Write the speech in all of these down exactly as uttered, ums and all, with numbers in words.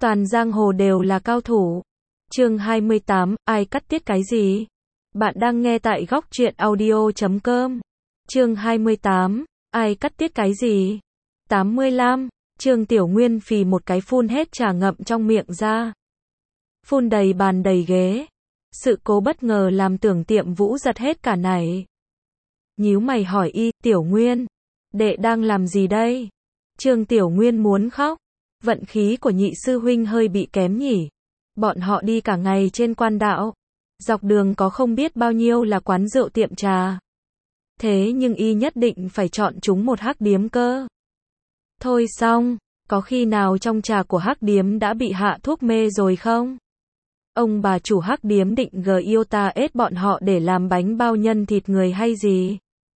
Toàn giang hồ đều là cao thủ. Chương hai mươi tám, ai cắt tiết cái gì? Bạn đang nghe tại góc truyện audio chấm com. Chương hai mươi tám, ai cắt tiết cái gì? tám mươi lăm, Trương Tiểu Nguyên phì một cái phun hết trà ngậm trong miệng ra. Phun đầy bàn đầy ghế. Sự cố bất ngờ làm Tưởng Tiệm Vũ giật hết cả nảy. Nhíu mày hỏi y, Tiểu Nguyên, đệ đang làm gì đây? Trương Tiểu Nguyên muốn khóc. Vận khí của nhị sư huynh hơi bị kém nhỉ. Bọn họ đi cả ngày trên quan đạo. Dọc đường có không biết bao nhiêu là quán rượu tiệm trà. Thế nhưng y nhất định phải chọn chúng một hắc điếm cơ. Thôi xong, có khi nào trong trà của hắc điếm đã bị hạ thuốc mê rồi không? Ông bà chủ hắc điếm định gờ yêu ta ết bọn họ để làm bánh bao nhân thịt người hay gì?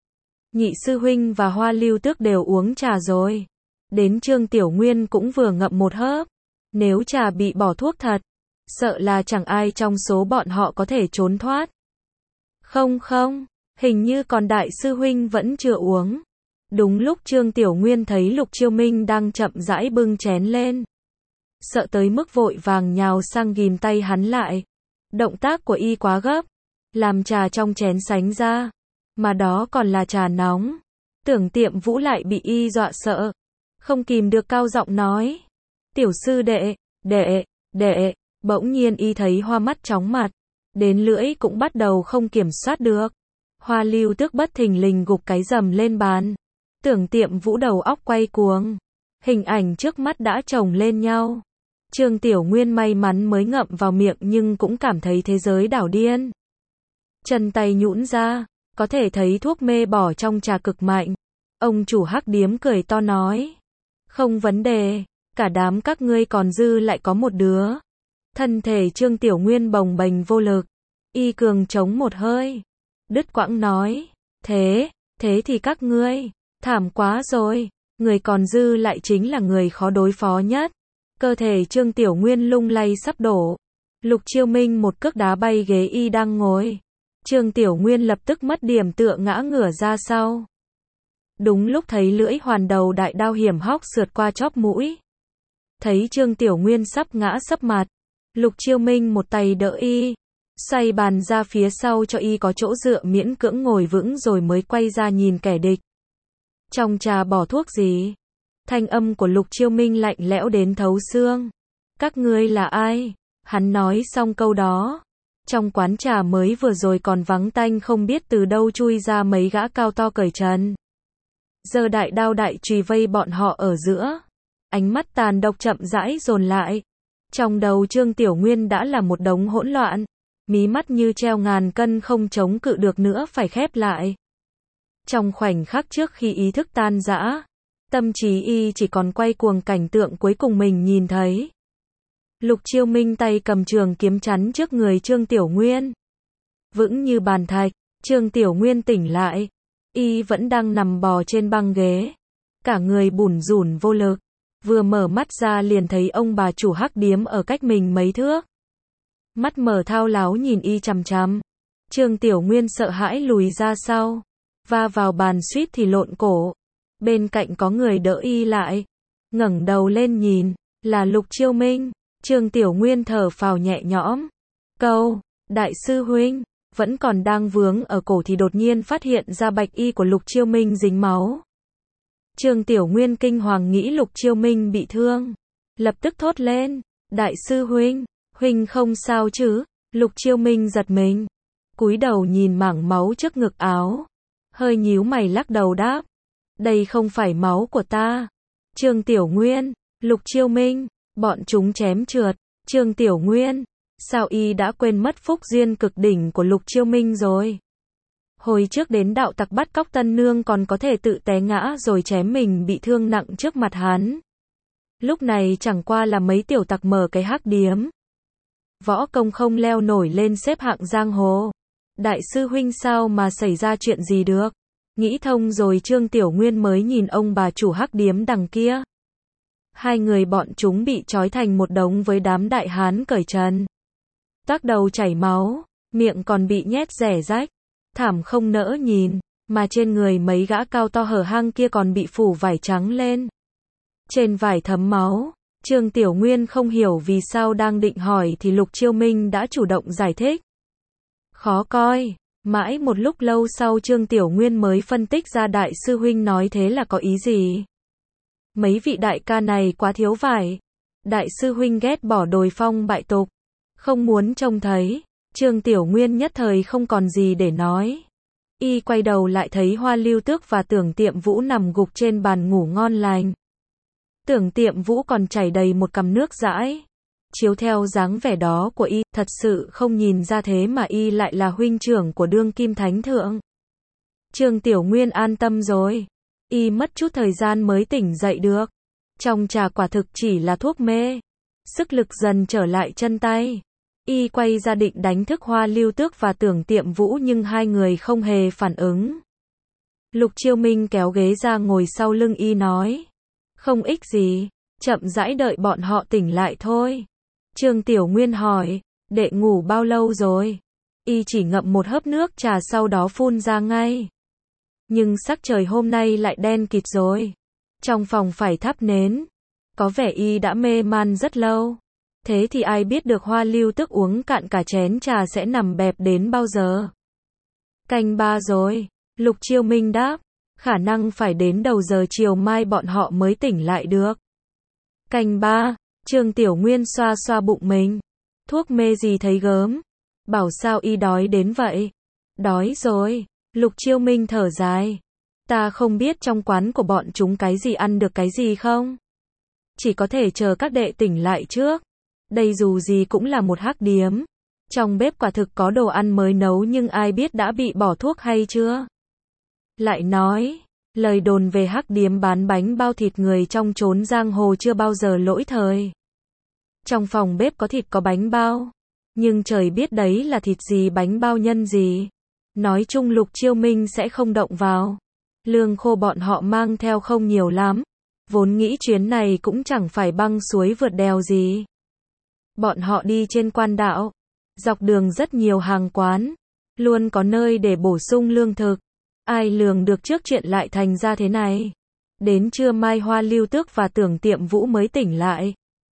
Nhị sư huynh và Hoa Lưu Tước đều uống trà rồi. Đến Trương Tiểu Nguyên cũng vừa ngậm một hớp. Nếu trà bị bỏ thuốc thật, sợ là chẳng ai trong số bọn họ có thể trốn thoát. Không không, hình như còn đại sư huynh vẫn chưa uống. Đúng lúc Trương Tiểu Nguyên thấy Lục Chiêu Minh đang chậm rãi bưng chén lên. Sợ tới mức vội vàng nhào sang ghìm tay hắn lại. Động tác của y quá gấp, làm trà trong chén sánh ra. Mà đó còn là trà nóng. Tưởng Tiệm Vũ lại bị y dọa sợ. Không kìm được cao giọng nói. Tiểu sư đệ, đệ, đệ, bỗng nhiên y thấy hoa mắt chóng mặt. Đến lưỡi cũng bắt đầu không kiểm soát được. Hoa Lưu Tước bất thình lình gục cái rầm lên bàn. Tưởng Tiệm Vũ đầu óc quay cuồng. Hình ảnh trước mắt đã chồng lên nhau. Trương Tiểu Nguyên may mắn mới ngậm vào miệng nhưng cũng cảm thấy thế giới đảo điên. Chân tay nhũn ra, có thể thấy thuốc mê bỏ trong trà cực mạnh. Ông chủ hắc điếm cười to nói. Không vấn đề, cả đám các ngươi còn dư lại có một đứa. Thân thể Trương Tiểu Nguyên bồng bềnh vô lực. Y cường chống một hơi. Đứt quãng nói. Thế, thế thì các ngươi, thảm quá rồi. Người còn dư lại chính là người khó đối phó nhất. Cơ thể Trương Tiểu Nguyên lung lay sắp đổ. Lục Chiêu Minh một cước đá bay ghế y đang ngồi. Trương Tiểu Nguyên lập tức mất điểm tựa ngã ngửa ra sau. Đúng lúc thấy lưỡi hoàn đầu đại đao hiểm hóc sượt qua chóp mũi. Thấy Trương Tiểu Nguyên sắp ngã sấp mặt. Lục Chiêu Minh một tay đỡ y. Xoay bàn ra phía sau cho y có chỗ dựa miễn cưỡng ngồi vững rồi mới quay ra nhìn kẻ địch. Trong trà bỏ thuốc gì? Thanh âm của Lục Chiêu Minh lạnh lẽo đến thấu xương. Các ngươi là ai? Hắn nói xong câu đó. Trong quán trà mới vừa rồi còn vắng tanh không biết từ đâu chui ra mấy gã cao to cởi trần. Giờ đại đao đại chùy vây bọn họ ở giữa. Ánh mắt tàn độc chậm rãi dồn lại. Trong đầu Trương Tiểu Nguyên đã là một đống hỗn loạn. Mí mắt như treo ngàn cân không chống cự được nữa phải khép lại. Trong khoảnh khắc trước khi ý thức tan rã, tâm trí y chỉ còn quay cuồng cảnh tượng cuối cùng mình nhìn thấy. Lục Chiêu Minh tay cầm trường kiếm chắn trước người Trương Tiểu Nguyên. Vững như bàn thạch, Trương Tiểu Nguyên tỉnh lại. Y vẫn đang nằm bò trên băng ghế. Cả người bủn rủn vô lực. Vừa mở mắt ra liền thấy ông bà chủ hắc điếm ở cách mình mấy thước. Mắt mở thao láo nhìn y chằm chằm. Trương Tiểu Nguyên sợ hãi lùi ra sau. Va vào bàn suýt thì lộn cổ. Bên cạnh có người đỡ y lại. Ngẩng đầu lên nhìn, là Lục Chiêu Minh. Trương Tiểu Nguyên thở phào nhẹ nhõm. Câu, đại sư huynh, vẫn còn đang vướng ở cổ thì đột nhiên phát hiện ra bạch y của Lục Chiêu Minh dính máu. Trương Tiểu Nguyên kinh hoàng nghĩ Lục Chiêu Minh bị thương. Lập tức thốt lên, đại sư huynh, huynh không sao chứ? Lục Chiêu Minh giật mình. Cúi đầu nhìn mảng máu trước ngực áo. Hơi nhíu mày lắc đầu đáp. Đây không phải máu của ta. Trương Tiểu Nguyên, Lục Chiêu Minh, bọn chúng chém trượt. Trương Tiểu Nguyên, sao y đã quên mất phúc duyên cực đỉnh của Lục Chiêu Minh rồi? Hồi trước đến đạo tặc bắt cóc tân nương còn có thể tự té ngã rồi chém mình bị thương nặng trước mặt hắn. Lúc này chẳng qua là mấy tiểu tặc mở cái hắc điếm. Võ công không leo nổi lên xếp hạng giang hồ. Đại sư huynh sao mà xảy ra chuyện gì được? Nghĩ thông rồi Trương Tiểu Nguyên mới nhìn ông bà chủ hắc điếm đằng kia. Hai người bọn chúng bị trói thành một đống với đám đại hán cởi trần. Tác đầu chảy máu, miệng còn bị nhét rẻ rách. Thảm không nỡ nhìn, mà trên người mấy gã cao to hở hang kia còn bị phủ vải trắng lên. Trên vải thấm máu, Trương Tiểu Nguyên không hiểu vì sao đang định hỏi thì Lục Chiêu Minh đã chủ động giải thích. Khó coi, mãi một lúc lâu sau Trương Tiểu Nguyên mới phân tích ra đại sư huynh nói thế là có ý gì. Mấy vị đại ca này quá thiếu vải. Đại sư huynh ghét bỏ đồi phong bại tục, không muốn trông thấy. Trương Tiểu Nguyên nhất thời không còn gì để nói. Y quay đầu lại thấy Hoa Lưu Tước và Tưởng Tiệm Vũ nằm gục trên bàn ngủ ngon lành. Tưởng Tiệm Vũ còn chảy đầy một cằm nước dãi. Chiếu theo dáng vẻ đó của y, thật sự không nhìn ra thế mà y lại là huynh trưởng của đương kim thánh thượng. Trương Tiểu Nguyên an tâm rồi. Y mất chút thời gian mới tỉnh dậy được. Trong trà quả thực chỉ là thuốc mê. Sức lực dần trở lại chân tay. Y quay ra định đánh thức Hoa Lưu Tước và Tưởng Tiệm Vũ nhưng hai người không hề phản ứng. Lục Chiêu Minh kéo ghế ra ngồi sau lưng y nói. Không ích gì, chậm rãi đợi bọn họ tỉnh lại thôi. Trương Tiểu Nguyên hỏi, đệ ngủ bao lâu rồi? Y chỉ ngậm một hớp nước trà sau đó phun ra ngay. Nhưng sắc trời hôm nay lại đen kịt rồi. Trong phòng phải thắp nến. Có vẻ y đã mê man rất lâu. Thế thì ai biết được Hoa Lưu Tước uống cạn cả chén trà sẽ nằm bẹp đến bao giờ? Canh ba rồi. Lục Chiêu Minh đáp. Khả năng phải đến đầu giờ chiều mai bọn họ mới tỉnh lại được. Canh ba. Trương Tiểu Nguyên xoa xoa bụng mình. Thuốc mê gì thấy gớm. Bảo sao y đói đến vậy? Đói rồi. Lục Chiêu Minh thở dài. Ta không biết trong quán của bọn chúng cái gì ăn được cái gì không? Chỉ có thể chờ các đệ tỉnh lại trước. Đây dù gì cũng là một hắc điếm. Trong bếp quả thực có đồ ăn mới nấu nhưng ai biết đã bị bỏ thuốc hay chưa? Lại nói, lời đồn về hắc điếm bán bánh bao thịt người trong chốn giang hồ chưa bao giờ lỗi thời. Trong phòng bếp có thịt có bánh bao. Nhưng trời biết đấy là thịt gì bánh bao nhân gì. Nói chung Lục Chiêu Minh sẽ không động vào. Lương khô bọn họ mang theo không nhiều lắm. Vốn nghĩ chuyến này cũng chẳng phải băng suối vượt đèo gì. Bọn họ đi trên quan đạo. Dọc đường rất nhiều hàng quán. Luôn có nơi để bổ sung lương thực. Ai lường được trước chuyện lại thành ra thế này. Đến trưa mai Hoa Lưu Tước và Tưởng Tiệm Vũ mới tỉnh lại.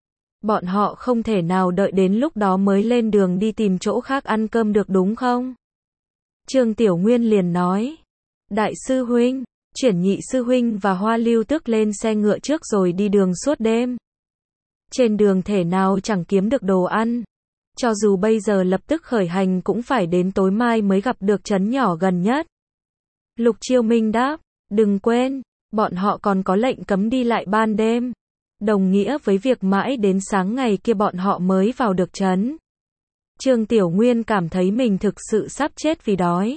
Bọn họ không thể nào đợi đến lúc đó mới lên đường đi tìm chỗ khác ăn cơm được đúng không? Trương Tiểu Nguyên liền nói. Đại sư huynh, chuyển nhị sư huynh và Hoa Lưu Tước lên xe ngựa trước rồi đi đường suốt đêm. Trên đường thể nào chẳng kiếm được đồ ăn. Cho dù bây giờ lập tức khởi hành cũng phải đến tối mai mới gặp được trấn nhỏ gần nhất. Lục Chiêu Minh đáp, đừng quên, bọn họ còn có lệnh cấm đi lại ban đêm. Đồng nghĩa với việc mãi đến sáng ngày kia bọn họ mới vào được trấn. Trương Tiểu Nguyên cảm thấy mình thực sự sắp chết vì đói.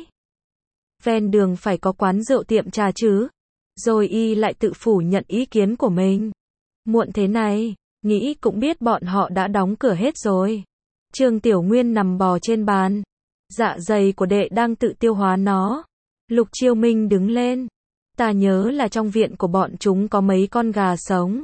Ven đường phải có quán rượu tiệm trà chứ. Rồi y lại tự phủ nhận ý kiến của mình. Muộn thế này, nghĩ cũng biết bọn họ đã đóng cửa hết rồi. Trương Tiểu Nguyên nằm bò trên bàn. Dạ dày của đệ đang tự tiêu hóa nó. Lục Chiêu Minh đứng lên. Ta nhớ là trong viện của bọn chúng có mấy con gà sống.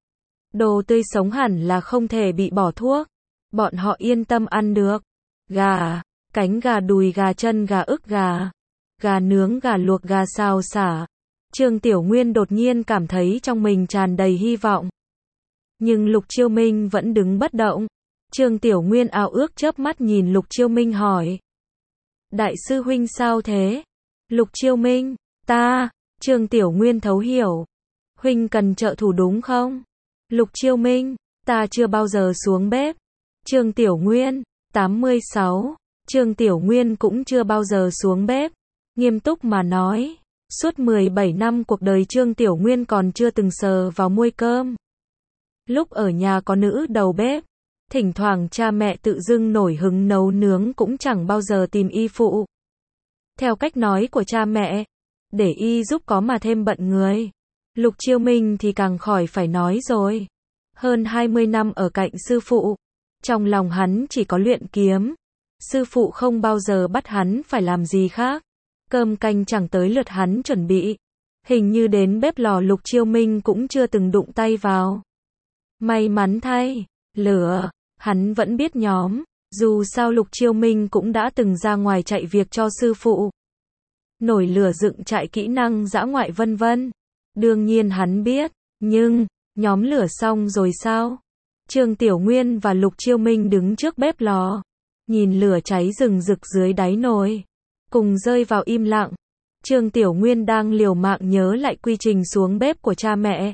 Đồ tươi sống hẳn là không thể bị bỏ thuốc. Bọn họ yên tâm ăn được. Gà, cánh gà, đùi gà, chân gà, ức gà. Gà nướng, gà luộc, gà xào xả. Trương Tiểu Nguyên đột nhiên cảm thấy trong mình tràn đầy hy vọng. Nhưng Lục Chiêu Minh vẫn đứng bất động. Trương Tiểu Nguyên ao ước chớp mắt nhìn Lục Chiêu Minh hỏi. Đại sư huynh sao thế? Lục Chiêu Minh, ta, Trương Tiểu Nguyên thấu hiểu. Huynh cần trợ thủ đúng không? Lục Chiêu Minh, ta chưa bao giờ xuống bếp. Trương Tiểu Nguyên, tám mươi sáu. Trương Tiểu Nguyên cũng chưa bao giờ xuống bếp. Nghiêm túc mà nói, suốt mười bảy năm cuộc đời Trương Tiểu Nguyên còn chưa từng sờ vào muôi cơm. Lúc ở nhà có nữ đầu bếp, thỉnh thoảng cha mẹ tự dưng nổi hứng nấu nướng cũng chẳng bao giờ tìm y phụ. Theo cách nói của cha mẹ, để y giúp có mà thêm bận người. Lục Chiêu Minh thì càng khỏi phải nói rồi. Hơn hai mươi năm ở cạnh sư phụ, trong lòng hắn chỉ có luyện kiếm. Sư phụ không bao giờ bắt hắn phải làm gì khác. Cơm canh chẳng tới lượt hắn chuẩn bị. Hình như đến bếp lò Lục Chiêu Minh cũng chưa từng đụng tay vào. May mắn thay, lửa, hắn vẫn biết nhóm. Dù sao Lục Chiêu Minh cũng đã từng ra ngoài chạy việc cho sư phụ. Nổi lửa dựng trại kỹ năng dã ngoại vân vân. Đương nhiên hắn biết, nhưng, Nhóm lửa xong rồi sao? Trương Tiểu Nguyên và Lục Chiêu Minh đứng trước bếp lò, nhìn lửa cháy rừng rực dưới đáy nồi, cùng rơi vào im lặng. Trương Tiểu Nguyên đang liều mạng nhớ lại quy trình xuống bếp của cha mẹ.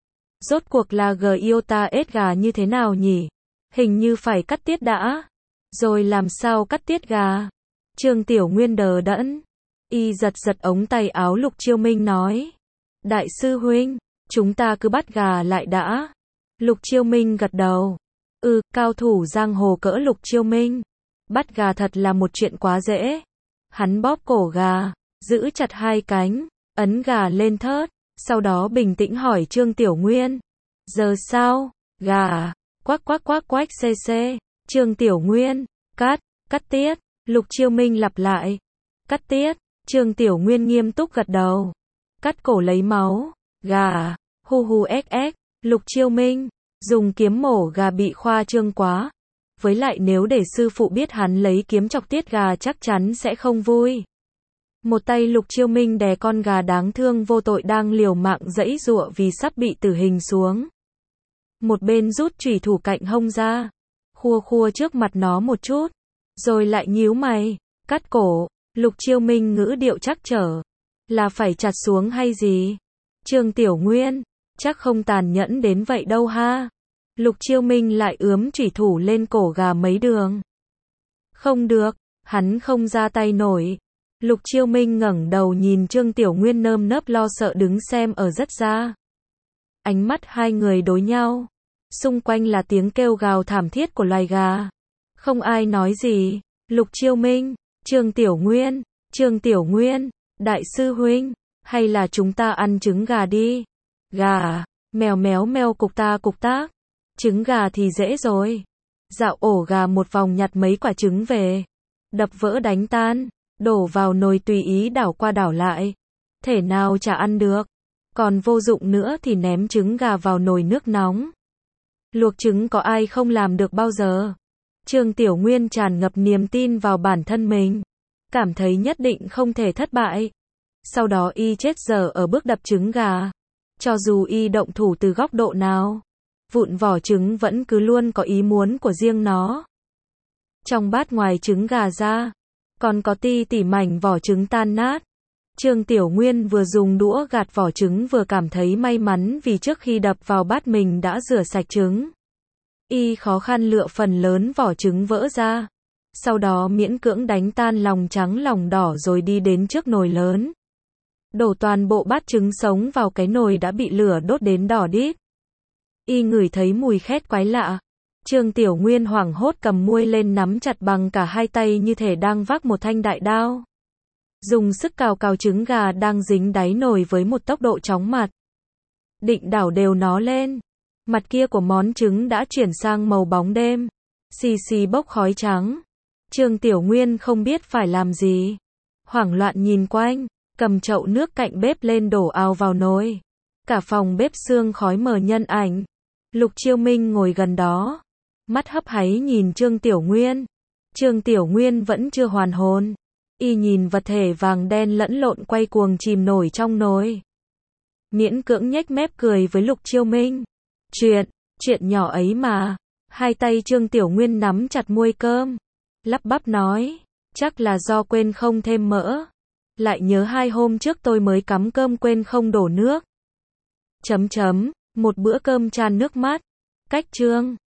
Rốt cuộc là Giota ết gà như thế nào nhỉ? Hình như phải cắt tiết đã. Rồi làm sao cắt tiết gà? Trương Tiểu Nguyên đờ đẫn. Y giật giật ống tay áo Lục Chiêu Minh nói. Đại sư huynh, chúng ta cứ bắt gà lại đã. Lục Chiêu Minh gật đầu. Ừ, cao thủ giang hồ cỡ Lục Chiêu Minh. Bắt gà thật là một chuyện quá dễ. Hắn bóp cổ gà, giữ chặt hai cánh, ấn gà lên thớt, sau đó bình tĩnh hỏi Trương Tiểu Nguyên. Giờ sao? Gà à? Quắc quắc quắc quách xê xê. Trương Tiểu Nguyên, cắt, cắt tiết. Lục Chiêu Minh lặp lại. Cắt tiết. Trương Tiểu Nguyên nghiêm túc gật đầu. Cắt cổ lấy máu. Gà à? Hu hu ếch ếch. Lục Chiêu Minh, dùng kiếm mổ gà bị khoa trương quá. Với lại nếu để sư phụ biết hắn lấy kiếm chọc tiết gà chắc chắn sẽ không vui. Một tay Lục Chiêu Minh đè con gà đáng thương vô tội đang liều mạng giãy giụa vì sắp bị tử hình xuống. Một bên rút chủy thủ cạnh hông ra, khua khua trước mặt nó một chút, rồi lại nhíu mày, cắt cổ. Lục Chiêu Minh ngữ điệu trắc trở. Là phải chặt xuống hay gì? Trương Tiểu Nguyên, chắc không tàn nhẫn đến vậy đâu ha. Lục Chiêu Minh lại ướm chủy thủ lên cổ gà mấy đường. Không được, hắn không ra tay nổi. Lục Chiêu Minh ngẩng đầu nhìn Trương Tiểu Nguyên nơm nớp lo sợ đứng xem ở rất xa. Ánh mắt hai người đối nhau. Xung quanh là tiếng kêu gào thảm thiết của loài gà. Không ai nói gì. Lục Chiêu Minh, Trương Tiểu Nguyên, Trương Tiểu Nguyên, đại sư huynh, hay là chúng ta ăn trứng gà đi. Gà à? Mèo méo meo cục ta cục tác. Trứng gà thì dễ rồi. Dạo ổ gà một vòng nhặt mấy quả trứng về. Đập vỡ đánh tan. Đổ vào nồi tùy ý đảo qua đảo lại. Thể nào chả ăn được. Còn vô dụng nữa thì ném trứng gà vào nồi nước nóng. Luộc trứng có ai không làm được bao giờ. Trương Tiểu Nguyên tràn ngập niềm tin vào bản thân mình. Cảm thấy nhất định không thể thất bại. Sau đó y chết dở ở bước đập trứng gà. Cho dù y động thủ từ góc độ nào, vụn vỏ trứng vẫn cứ luôn có ý muốn của riêng nó. Trong bát ngoài trứng gà ra, còn có ti tỉ mảnh vỏ trứng tan nát. Trương Tiểu Nguyên vừa dùng đũa gạt vỏ trứng vừa cảm thấy may mắn vì trước khi đập vào bát mình đã rửa sạch trứng. Y khó khăn lựa phần lớn vỏ trứng vỡ ra. Sau đó miễn cưỡng đánh tan lòng trắng lòng đỏ rồi đi đến trước nồi lớn. Đổ toàn bộ bát trứng sống vào cái nồi đã bị lửa đốt đến đỏ đít. Y ngửi thấy mùi khét quái lạ. Trương Tiểu Nguyên hoảng hốt cầm muôi lên nắm chặt bằng cả hai tay như thể đang vác một thanh đại đao. Dùng sức cào cào trứng gà đang dính đáy nồi với một tốc độ chóng mặt. Định đảo đều nó lên. Mặt kia của món trứng đã chuyển sang màu bóng đêm. Xì xì bốc khói trắng. Trương Tiểu Nguyên không biết phải làm gì. Hoảng loạn nhìn quanh, cầm chậu nước cạnh bếp lên đổ ào vào nồi. Cả phòng bếp sương khói mờ nhân ảnh. Lục Chiêu Minh ngồi gần đó. Mắt hấp háy nhìn Trương Tiểu Nguyên. Trương Tiểu Nguyên vẫn chưa hoàn hồn. Y nhìn vật thể vàng đen lẫn lộn quay cuồng chìm nổi trong nồi. Miễn cưỡng nhếch mép cười với Lục Chiêu Minh. Chuyện, chuyện nhỏ ấy mà. Hai tay Trương Tiểu Nguyên nắm chặt muôi cơm. Lắp bắp nói. Chắc là do quên không thêm mỡ. Lại nhớ hai hôm trước tôi mới cắm cơm quên không đổ nước. Chấm chấm, một bữa cơm chan nước mắt. Cách Trương